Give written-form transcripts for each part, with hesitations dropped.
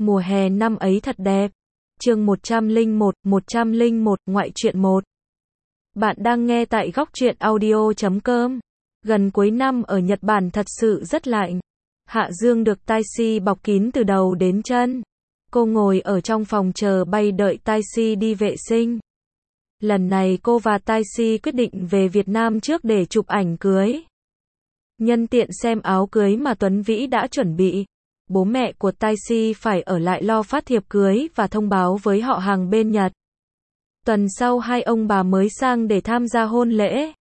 Mùa hè năm ấy thật đẹp. Chương 101, ngoại truyện 1. Bạn đang nghe tại góc truyện audio.com. Gần cuối năm ở Nhật Bản thật sự rất lạnh. Hạ Dương được taxi bọc kín từ đầu đến chân. Cô ngồi ở trong phòng chờ bay đợi taxi đi vệ sinh. Lần này cô và taxi quyết định về Việt Nam trước để chụp ảnh cưới. Nhân tiện xem áo cưới mà Tuấn Vĩ đã chuẩn bị. Bố mẹ của taxi phải ở lại lo phát thiệp cưới và thông báo với họ hàng bên Nhật. Tuần sau hai ông bà mới sang để tham gia hôn lễ.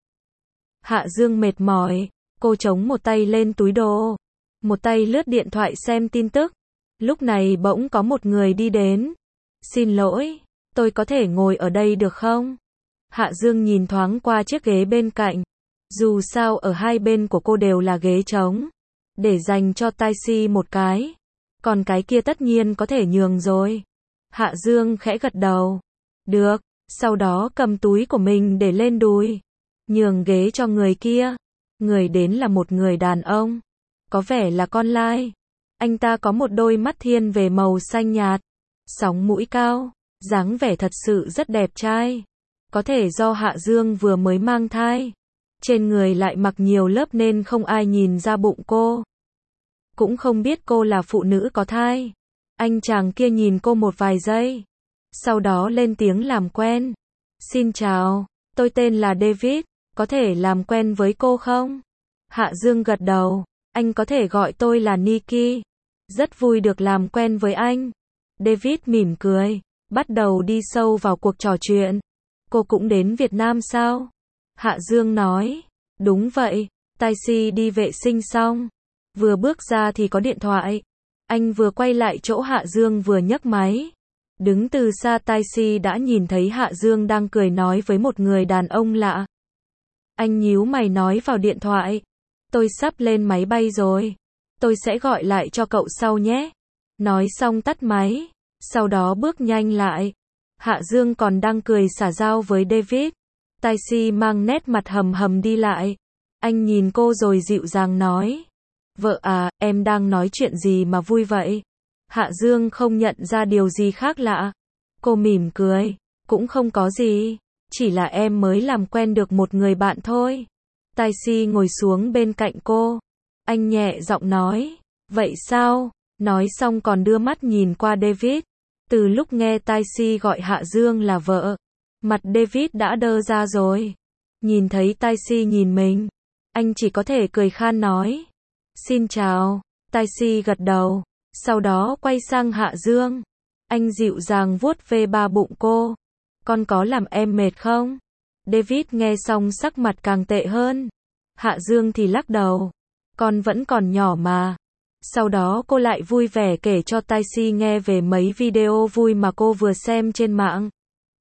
Hạ Dương mệt mỏi, cô chống một tay lên túi đồ, một tay lướt điện thoại xem tin tức. Lúc này bỗng có một người đi đến. Xin lỗi, tôi có thể ngồi ở đây được không? Hạ Dương nhìn thoáng qua chiếc ghế bên cạnh. Dù sao ở hai bên của cô đều là ghế trống, để dành cho taxi một cái. Còn cái kia tất nhiên có thể nhường rồi. Hạ Dương khẽ gật đầu. Được, sau đó cầm túi của mình để lên đùi. Nhường ghế cho người kia. Người đến là một người đàn ông. Có vẻ là con lai. Anh ta có một đôi mắt thiên về màu xanh nhạt. Sóng mũi cao. Dáng vẻ thật sự rất đẹp trai. Có thể do Hạ Dương vừa mới mang thai. Trên người lại mặc nhiều lớp nên không ai nhìn ra bụng cô. Cũng không biết cô là phụ nữ có thai. Anh chàng kia nhìn cô một vài giây. Sau đó lên tiếng làm quen. Xin chào, tôi tên là David, có thể làm quen với cô không? Hạ Dương gật đầu. Anh có thể gọi tôi là Nikki. Rất vui được làm quen với anh. David mỉm cười, bắt đầu đi sâu vào cuộc trò chuyện. Cô cũng đến Việt Nam sao? Hạ Dương nói. Đúng vậy, taxi đi vệ sinh xong. Vừa bước ra thì có điện thoại. Anh vừa quay lại chỗ Hạ Dương vừa nhấc máy. Đứng từ xa taxi đã nhìn thấy Hạ Dương đang cười nói với một người đàn ông lạ. Anh nhíu mày nói vào điện thoại. Tôi sắp lên máy bay rồi. Tôi sẽ gọi lại cho cậu sau nhé. Nói xong tắt máy. Sau đó bước nhanh lại. Hạ Dương còn đang cười xả giao với David. Taxi mang nét mặt hầm hầm đi lại. Anh nhìn cô rồi dịu dàng nói. Vợ à, em đang nói chuyện gì mà vui vậy? Hạ Dương không nhận ra điều gì khác lạ. Cô mỉm cười. Cũng không có gì. Chỉ là em mới làm quen được một người bạn thôi. Taxi ngồi xuống bên cạnh cô. Anh nhẹ giọng nói. Vậy sao? Nói xong còn đưa mắt nhìn qua David. Từ lúc nghe taxi gọi Hạ Dương là vợ, mặt David đã đơ ra rồi. Nhìn thấy taxi nhìn mình, anh chỉ có thể cười khan nói. Xin chào. Taxi gật đầu. Sau đó quay sang Hạ Dương. Anh dịu dàng vuốt ve ba bụng cô. Con có làm em mệt không? David nghe xong sắc mặt càng tệ hơn. Hạ Dương thì lắc đầu. Con vẫn còn nhỏ mà. Sau đó cô lại vui vẻ kể cho taxi nghe về mấy video vui mà cô vừa xem trên mạng.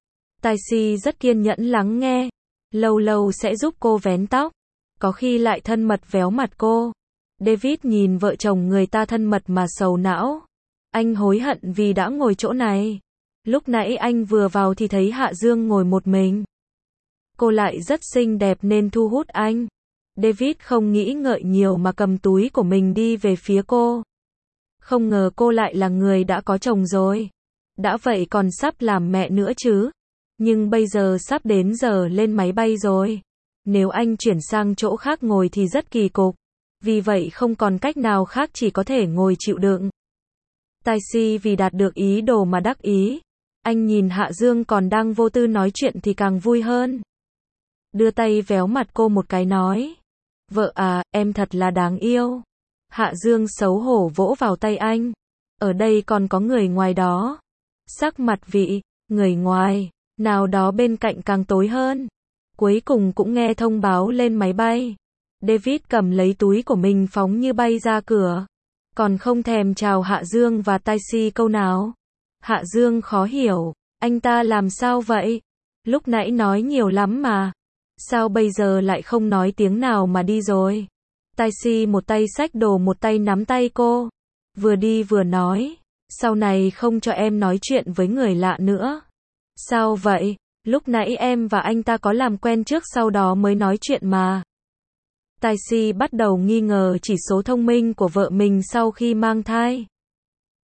Taxi rất kiên nhẫn lắng nghe. Lâu lâu sẽ giúp cô vén tóc. Có khi lại thân mật véo mặt cô. David nhìn vợ chồng người ta thân mật mà sầu não. Anh hối hận vì đã ngồi chỗ này. Lúc nãy anh vừa vào thì thấy Hạ Dương ngồi một mình. Cô lại rất xinh đẹp nên thu hút anh. David không nghĩ ngợi nhiều mà cầm túi của mình đi về phía cô. Không ngờ cô lại là người đã có chồng rồi. Đã vậy còn sắp làm mẹ nữa chứ. Nhưng bây giờ sắp đến giờ lên máy bay rồi. Nếu anh chuyển sang chỗ khác ngồi thì rất kỳ cục. Vì vậy không còn cách nào khác chỉ có thể ngồi chịu đựng. Taxi vì đạt được ý đồ mà đắc ý. Anh nhìn Hạ Dương còn đang vô tư nói chuyện thì càng vui hơn. Đưa tay véo mặt cô một cái nói. Vợ à, em thật là đáng yêu. Hạ Dương xấu hổ vỗ vào tay anh. Ở đây còn có người ngoài đó. Sắc mặt vị, người ngoài, nào đó bên cạnh càng tối hơn. Cuối cùng cũng nghe thông báo lên máy bay. David cầm lấy túi của mình phóng như bay ra cửa. Còn không thèm chào Hạ Dương và taxi câu nào. Hạ Dương khó hiểu. Anh ta làm sao vậy? Lúc nãy nói nhiều lắm mà. Sao bây giờ lại không nói tiếng nào mà đi rồi? Taxi một tay xách đồ một tay nắm tay cô. Vừa đi vừa nói. Sau này không cho em nói chuyện với người lạ nữa. Sao vậy? Lúc nãy em và anh ta có làm quen trước sau đó mới nói chuyện mà. Taxi bắt đầu nghi ngờ chỉ số thông minh của vợ mình sau khi mang thai.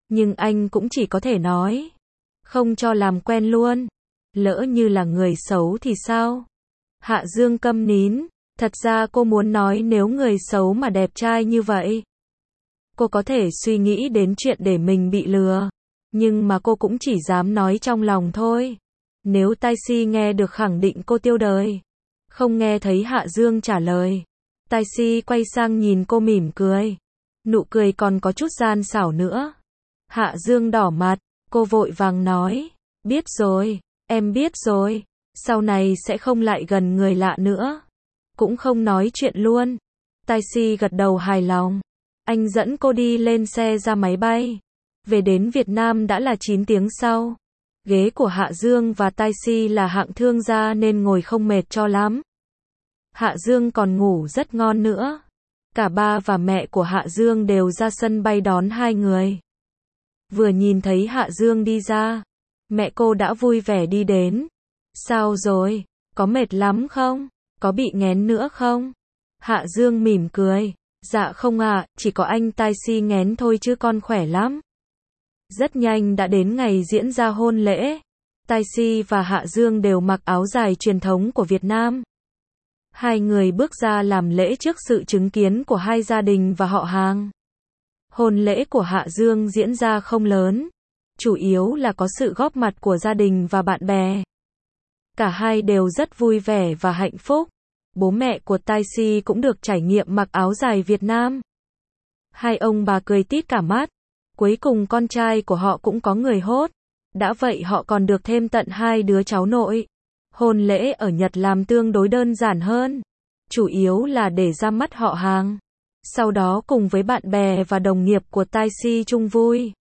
Nhưng anh cũng chỉ có thể nói. Không cho làm quen luôn. Lỡ như là người xấu thì sao? Hạ Dương câm nín. Thật ra cô muốn nói nếu người xấu mà đẹp trai như vậy. Cô có thể suy nghĩ đến chuyện để mình bị lừa. Nhưng mà cô cũng chỉ dám nói trong lòng thôi. Nếu Taxi nghe được khẳng định cô tiêu đời. Không nghe thấy Hạ Dương trả lời. Taxi quay sang nhìn cô mỉm cười. Nụ cười còn có chút gian xảo nữa. Hạ Dương đỏ mặt. Cô vội vàng nói. Biết rồi, em biết rồi. Sau này sẽ không lại gần người lạ nữa. Cũng không nói chuyện luôn. Taxi gật đầu hài lòng. Anh dẫn cô đi lên xe ra máy bay. Về đến Việt Nam đã là 9 tiếng sau. Ghế của Hạ Dương và Taxi là hạng thương gia nên ngồi không mệt cho lắm. Hạ Dương còn ngủ rất ngon nữa. Cả ba và mẹ của Hạ Dương đều ra sân bay đón hai người. Vừa nhìn thấy Hạ Dương đi ra, mẹ cô đã vui vẻ đi đến. Sao rồi? Có mệt lắm không? Có bị nghén nữa không? Hạ Dương mỉm cười. Dạ không ạ, chỉ có anh Taxi nghén thôi chứ con khỏe lắm. Rất nhanh đã đến ngày diễn ra hôn lễ. Taxi và Hạ Dương đều mặc áo dài truyền thống của Việt Nam. Hai người bước ra làm lễ trước sự chứng kiến của hai gia đình và họ hàng. Hôn lễ của Hạ Dương diễn ra không lớn, chủ yếu là có sự góp mặt của gia đình và bạn bè. Cả hai đều rất vui vẻ và hạnh phúc. Bố mẹ của Taxi cũng được trải nghiệm mặc áo dài Việt Nam. Hai ông bà cười tít cả mắt. Cuối cùng con trai của họ cũng có người hốt. Đã vậy họ còn được thêm tận 2 đứa cháu nội. Hôn lễ ở Nhật làm tương đối đơn giản hơn. Chủ yếu là để ra mắt họ hàng. Sau đó cùng với bạn bè và đồng nghiệp của Taxi chung vui.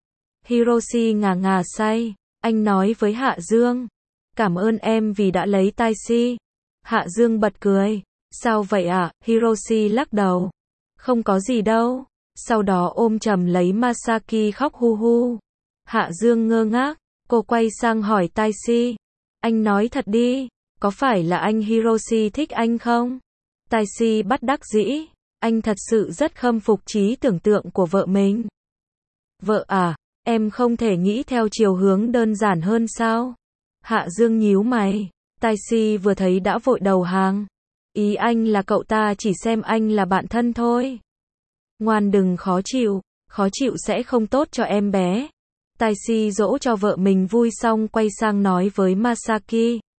Hiroshi ngà ngà say. Anh nói với Hạ Dương. Cảm ơn em vì đã lấy Taxi. Hạ Dương bật cười. Sao vậy ạ? Hiroshi lắc đầu. Không có gì đâu. Sau đó ôm chầm lấy Masaki khóc hu hu. Hạ Dương ngơ ngác. Cô quay sang hỏi Taxi. Anh nói thật đi. Có phải là anh Hiroshi thích anh không? Taxi bất đắc dĩ. Anh thật sự rất khâm phục trí tưởng tượng của vợ mình. Vợ à, em không thể nghĩ theo chiều hướng đơn giản hơn sao? Hạ Dương nhíu mày. Taxi vừa thấy đã vội đầu hàng. Ý anh là cậu ta chỉ xem anh là bạn thân thôi. Ngoan đừng khó chịu sẽ không tốt cho em bé. Taxi dỗ cho vợ mình vui xong quay sang nói với Masaki.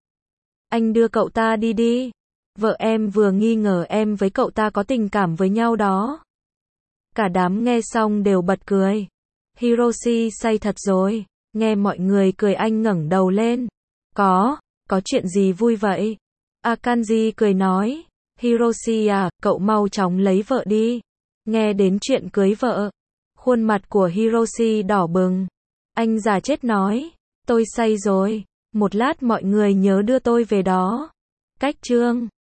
Anh đưa cậu ta đi đi. Vợ em vừa nghi ngờ em với cậu ta có tình cảm với nhau đó. Cả đám nghe xong đều bật cười. Hiroshi say thật rồi. Nghe mọi người cười anh ngẩng đầu lên. Có chuyện gì vui vậy? Akanji cười nói. Hiroshi à, cậu mau chóng lấy vợ đi. Nghe đến chuyện cưới vợ. Khuôn mặt của Hiroshi đỏ bừng. Anh già chết nói. Tôi say rồi. Một lát mọi người nhớ đưa tôi về đó. Cách chương